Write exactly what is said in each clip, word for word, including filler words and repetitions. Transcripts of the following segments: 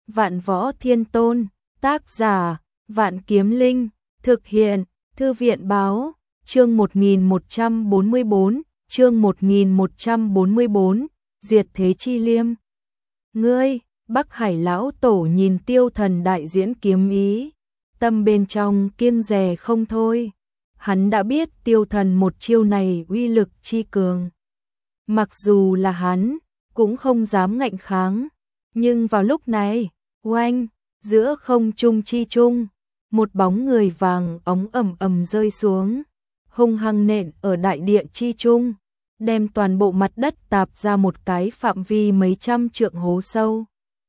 Vạn Võ Thiên Tôn, tác giả, Vạn Kiếm Linh, thực hiện, Thư viện Báo, chương một nghìn một trăm bốn mươi bốn, chương một nghìn một trăm bốn mươi bốn, Diệt Thế Chi Liêm. Ngươi, Bắc Hải lão tổ nhìn Tiêu Thần đại diễn kiếm ý, tâm bên trong kiêng dè không thôi. Hắn đã biết Tiêu Thần một chiêu này uy lực chi cường. Mặc dù là hắn, cũng không dám ngạnh kháng. Nhưng vào lúc này, oanh, giữa không trung chi trung, một bóng người vàng óng ầm ầm rơi xuống, hung hăng nện ở đại địa chi trung, đem toàn bộ mặt đất tạp ra một cái phạm vi mấy trăm trượng hố sâu.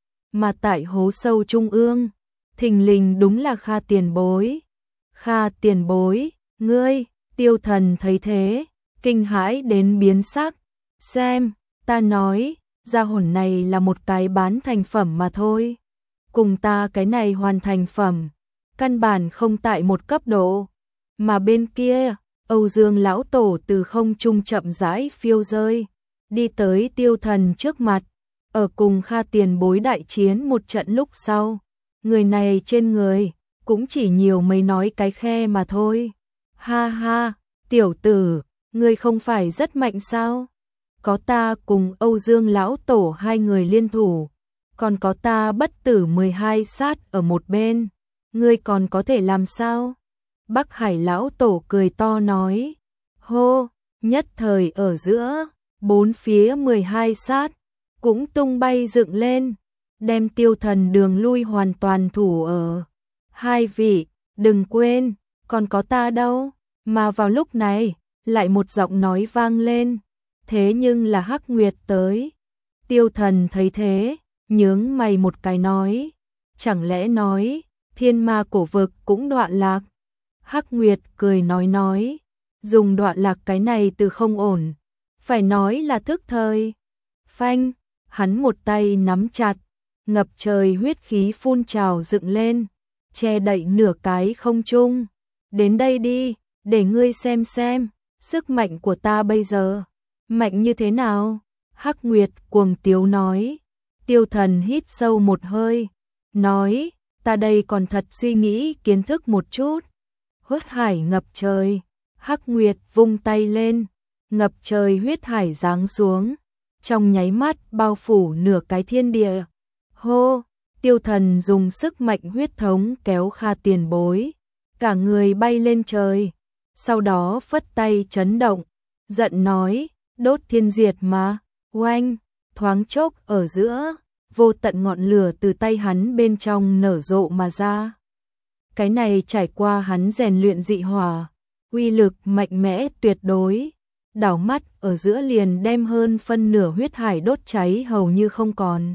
Mà tại hố sâu trung ương, thình lình đúng là Kha Tiền Bối. Kha Tiền Bối, ngươi, Tiêu Thần thấy thế, kinh hãi đến biến sắc. Xem, ta nói, gia hồn này là một cái bán thành phẩm mà thôi. Cùng ta cái này hoàn thành phẩm, căn bản không tại một cấp độ. Mà bên kia, Âu Dương lão tổ từ không trung chậm rãi phiêu rơi, đi tới Tiêu Thần trước mặt, ở cùng Kha Tiền Bối đại chiến một trận lúc sau. Người này trên người, cũng chỉ nhiều mấy nói cái khe mà thôi. Ha ha, tiểu tử, ngươi không phải rất mạnh sao? Có ta cùng Âu Dương lão tổ hai người liên thủ, còn có ta bất tử mười hai sát ở một bên, ngươi còn có thể làm sao? Bắc Hải lão tổ cười to nói. Hô, nhất thời ở giữa, bốn phía mười hai sát cũng tung bay dựng lên, đem Tiêu Thần đường lui hoàn toàn thủ ở. Hai vị, đừng quên, còn có ta đâu. Mà vào lúc này, lại một giọng nói vang lên. Thế nhưng là Hắc Nguyệt tới. Tiêu Thần thấy thế, nhướng mày một cái nói. Chẳng lẽ nói, thiên ma cổ vực cũng đoạn lạc? Hắc Nguyệt cười nói nói. Dùng đoạn lạc cái này từ không ổn. Phải nói là thức thời. Phanh, hắn một tay nắm chặt. Ngập trời huyết khí phun trào dựng lên. Che đậy nửa cái không trung. Đến đây đi, để ngươi xem xem. Sức mạnh của ta bây giờ mạnh như thế nào? Hắc Nguyệt cuồng tiếu nói. Tiêu Thần hít sâu một hơi, nói, ta đây còn thật suy nghĩ kiến thức một chút. Huyết hải ngập trời, Hắc Nguyệt vung tay lên, ngập trời huyết hải giáng xuống, trong nháy mắt bao phủ nửa cái thiên địa. Hô, Tiêu Thần dùng sức mạnh huyết thống kéo Kha Tiền Bối, cả người bay lên trời, sau đó phất tay chấn động, giận nói, đốt thiên diệt mà. Oanh, thoáng chốc ở giữa, vô tận ngọn lửa từ tay hắn bên trong nở rộ mà ra. Cái này trải qua hắn rèn luyện dị hỏa, uy lực mạnh mẽ tuyệt đối, đảo mắt ở giữa liền đem hơn phân nửa huyết hải đốt cháy hầu như không còn.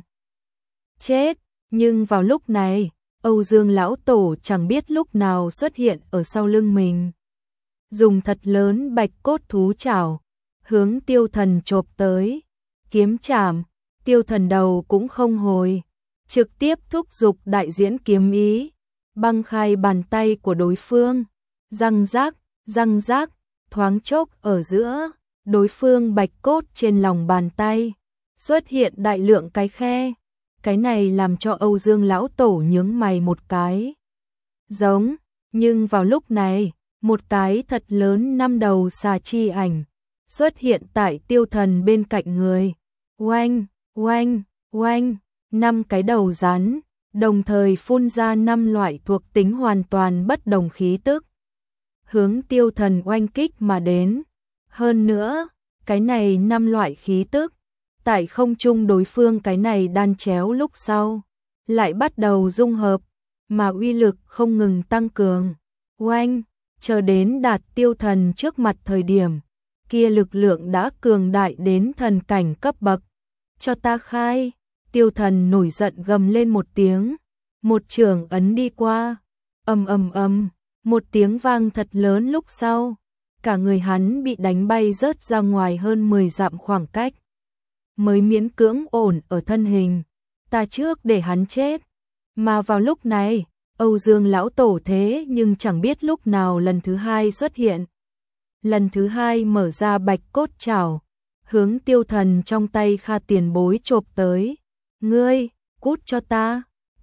Chết, nhưng vào lúc này, Âu Dương lão tổ chẳng biết lúc nào xuất hiện ở sau lưng mình. Dùng thật lớn bạch cốt thú chảo, hướng Tiêu Thần chộp tới. Kiếm chảm, Tiêu Thần đầu cũng không hồi, trực tiếp thúc giục đại diễn kiếm ý, băng khai bàn tay của đối phương. Răng rác, răng rác, thoáng chốc ở giữa, đối phương bạch cốt trên lòng bàn tay xuất hiện đại lượng cái khe. Cái này làm cho Âu Dương lão tổ nhướng mày một cái. Giống, nhưng vào lúc này, một cái thật lớn năm đầu xà chi ảnh xuất hiện tại Tiêu Thần bên cạnh người. Oanh, oanh, oanh, năm cái đầu rắn, đồng thời phun ra năm loại thuộc tính hoàn toàn bất đồng khí tức, hướng Tiêu Thần oanh kích mà đến. Hơn nữa, cái này năm loại khí tức, tại không trung đối phương cái này đan chéo lúc sau, lại bắt đầu dung hợp, mà uy lực không ngừng tăng cường. Oanh, chờ đến đạt Tiêu Thần trước mặt thời điểm, kia lực lượng đã cường đại đến thần cảnh cấp bậc. Cho ta khai, Tiêu Thần nổi giận gầm lên một tiếng, một chưởng ấn đi qua, ầm ầm ầm, một tiếng vang thật lớn lúc sau, cả người hắn bị đánh bay rớt ra ngoài hơn mười dặm khoảng cách, mới miễn cưỡng ổn ở thân hình. Ta trước để hắn chết. Mà vào lúc này, Âu Dương lão tổ thế nhưng chẳng biết lúc nào lần thứ hai xuất hiện. Lần thứ hai mở ra bạch cốt chảo, hướng Tiêu Thần trong tay Kha Tiền Bối chộp tới. Ngươi, cút cho ta.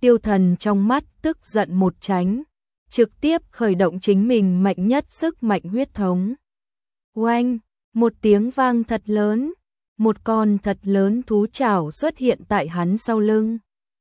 Tiêu Thần trong mắt tức giận một tránh, trực tiếp khởi động chính mình mạnh nhất sức mạnh huyết thống. Oanh, một tiếng vang thật lớn, một con thật lớn thú chảo xuất hiện tại hắn sau lưng.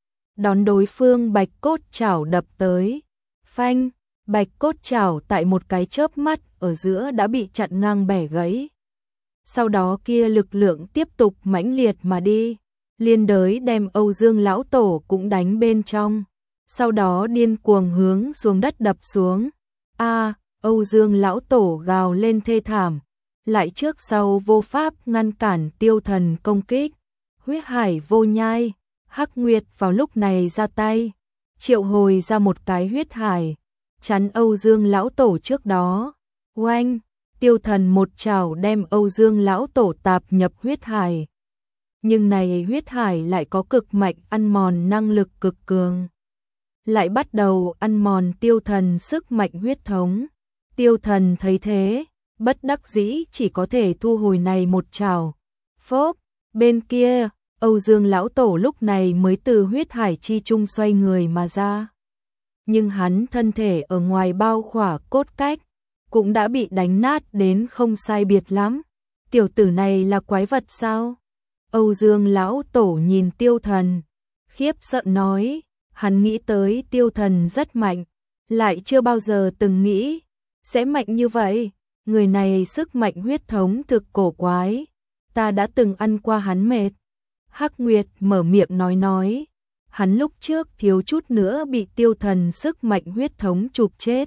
Đón đối phương bạch cốt chảo đập tới. Phanh, bạch cốt chảo tại một cái chớp mắt ở giữa đã bị chặn ngang bẻ gãy. Sau đó kia lực lượng tiếp tục mãnh liệt mà đi, liên đới đem Âu Dương lão tổ cũng đánh bên trong. Sau đó điên cuồng hướng xuống đất đập xuống. A, Âu Dương lão tổ gào lên thê thảm, lại trước sau vô pháp ngăn cản Tiêu Thần công kích. Huyết hải vô nhai, Hắc Nguyệt vào lúc này ra tay, triệu hồi ra một cái huyết hải, chắn Âu Dương lão tổ trước đó. Oanh, Tiêu Thần một chảo đem Âu Dương lão tổ tạp nhập huyết hải. Nhưng này huyết hải lại có cực mạnh ăn mòn năng lực cực cường, lại bắt đầu ăn mòn Tiêu Thần sức mạnh huyết thống. Tiêu Thần thấy thế, bất đắc dĩ chỉ có thể thu hồi này một chảo. Phốp, bên kia, Âu Dương lão tổ lúc này mới từ huyết hải chi trung xoay người mà ra. Nhưng hắn thân thể ở ngoài bao khỏa cốt cách, cũng đã bị đánh nát đến không sai biệt lắm. Tiểu tử này là quái vật sao? Âu Dương lão tổ nhìn Tiêu Thần, khiếp sợ nói, hắn nghĩ tới Tiêu Thần rất mạnh, lại chưa bao giờ từng nghĩ sẽ mạnh như vậy. Người này sức mạnh huyết thống thực cổ quái, ta đã từng ăn qua hắn mệt. Hắc Nguyệt mở miệng nói nói, hắn lúc trước thiếu chút nữa bị Tiêu Thần sức mạnh huyết thống chụp chết.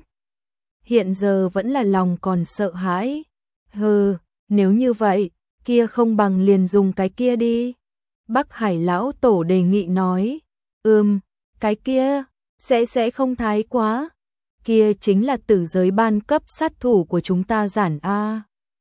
Hiện giờ vẫn là lòng còn sợ hãi. Hừ, nếu như vậy, kia không bằng liền dùng cái kia đi. Bắc Hải lão tổ đề nghị nói, ừm, cái kia, sẽ sẽ không thái quá. Kia chính là tử giới ban cấp sát thủ của chúng ta giản A.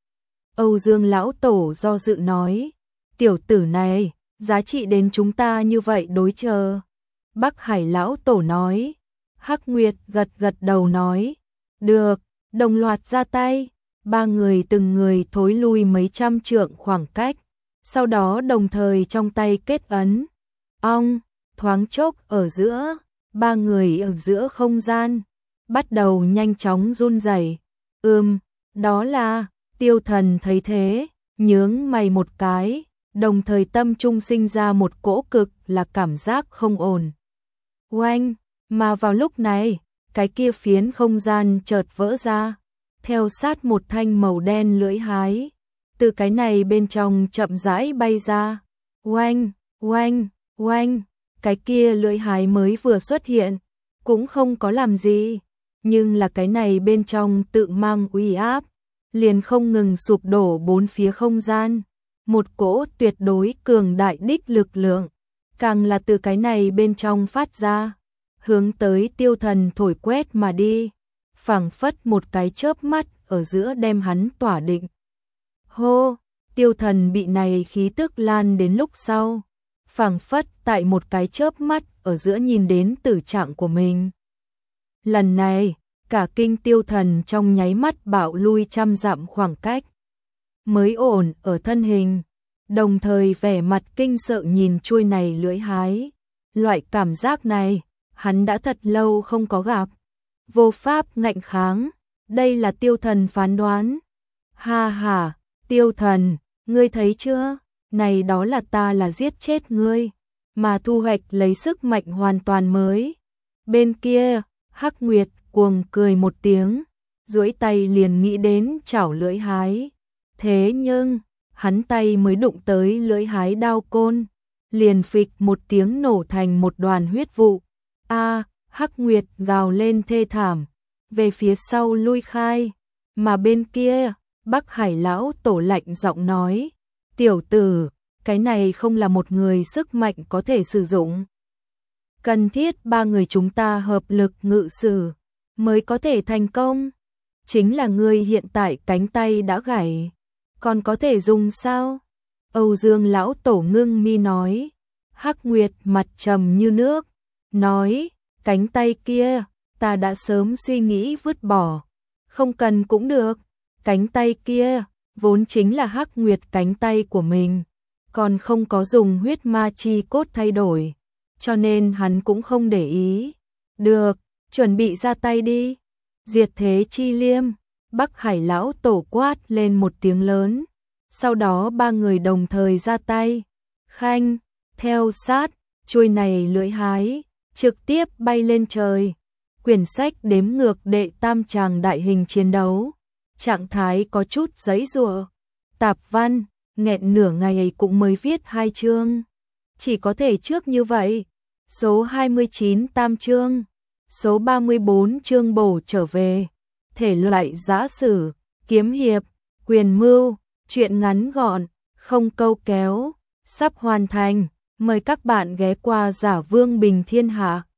Âu Dương lão tổ do dự nói, tiểu tử này, giá trị đến chúng ta như vậy đối chờ. Bắc Hải lão tổ nói, Hắc Nguyệt gật gật đầu nói, được, đồng loạt ra tay. Ba người từng người thối lui mấy trăm trượng khoảng cách, sau đó đồng thời trong tay kết ấn. Ong, thoáng chốc ở giữa, ba người ở giữa không gian bắt đầu nhanh chóng run rẩy. Ừm, đó là, Tiêu Thần thấy thế, nhướng mày một cái, đồng thời tâm trung sinh ra một cỗ cực là cảm giác không ổn. Oanh, mà vào lúc này, cái kia phiến không gian chợt vỡ ra, theo sát một thanh màu đen lưỡi hái, từ cái này bên trong chậm rãi bay ra. Oanh, oanh, oanh, cái kia lưỡi hái mới vừa xuất hiện, cũng không có làm gì, nhưng là cái này bên trong tự mang uy áp, liền không ngừng sụp đổ bốn phía không gian. Một cỗ tuyệt đối cường đại đích lực lượng, càng là từ cái này bên trong phát ra, hướng tới Tiêu Thần thổi quét mà đi, phảng phất một cái chớp mắt ở giữa đem hắn tỏa định. Hô, Tiêu Thần bị này khí tức lan đến lúc sau, phảng phất tại một cái chớp mắt ở giữa nhìn đến tử trạng của mình. Lần này, cả kinh Tiêu Thần trong nháy mắt bạo lui trăm dặm khoảng cách, mới ổn ở thân hình, đồng thời vẻ mặt kinh sợ nhìn chuôi này lưỡi hái. Loại cảm giác này, hắn đã thật lâu không có gặp, vô pháp ngạnh kháng, đây là Tiêu Thần phán đoán. Ha ha, Tiêu Thần, ngươi thấy chưa, này đó là ta là giết chết ngươi, mà thu hoạch lấy sức mạnh hoàn toàn mới. Bên kia, Hắc Nguyệt cuồng cười một tiếng, duỗi tay liền nghĩ đến chảo lưỡi hái. Thế nhưng, hắn tay mới đụng tới lưỡi hái đao côn, liền phịch một tiếng nổ thành một đoàn huyết vụ. A, Hắc Nguyệt gào lên thê thảm, về phía sau lui khai, mà bên kia, Bắc Hải lão tổ lạnh giọng nói, tiểu tử, cái này không là một người sức mạnh có thể sử dụng. Cần thiết ba người chúng ta hợp lực ngự sử, mới có thể thành công. Chính là ngươi hiện tại cánh tay đã gãy, còn có thể dùng sao? Âu Dương lão tổ ngưng mi nói. Hắc Nguyệt mặt trầm như nước, nói, cánh tay kia, ta đã sớm suy nghĩ vứt bỏ, không cần cũng được. Cánh tay kia, vốn chính là Hắc Nguyệt cánh tay của mình, còn không có dùng huyết ma chi cốt thay đổi. cho nên hắn cũng không để ý. Được, chuẩn bị ra tay đi. Diệt thế chi liêm, Bắc Hải lão tổ quát lên một tiếng lớn. Sau đó ba người đồng thời ra tay. Khanh, theo sát, chuôi này lưỡi hái, trực tiếp bay lên trời. Quyển sách đếm ngược đệ tam tràng đại hình chiến đấu. Trạng thái có chút giấy giụa. Tạp văn, nghẹn nửa ngày cũng mới viết hai chương. Chỉ có thể trước như vậy. Số hai mươi chín tam chương. Số ba mươi bốn chương bổ trở về. Thể loại giã sử, kiếm hiệp, quyền mưu, truyện ngắn gọn, không câu kéo. Sắp hoàn thành. Mời các bạn ghé qua Giả Vương Bình Thiên Hạ.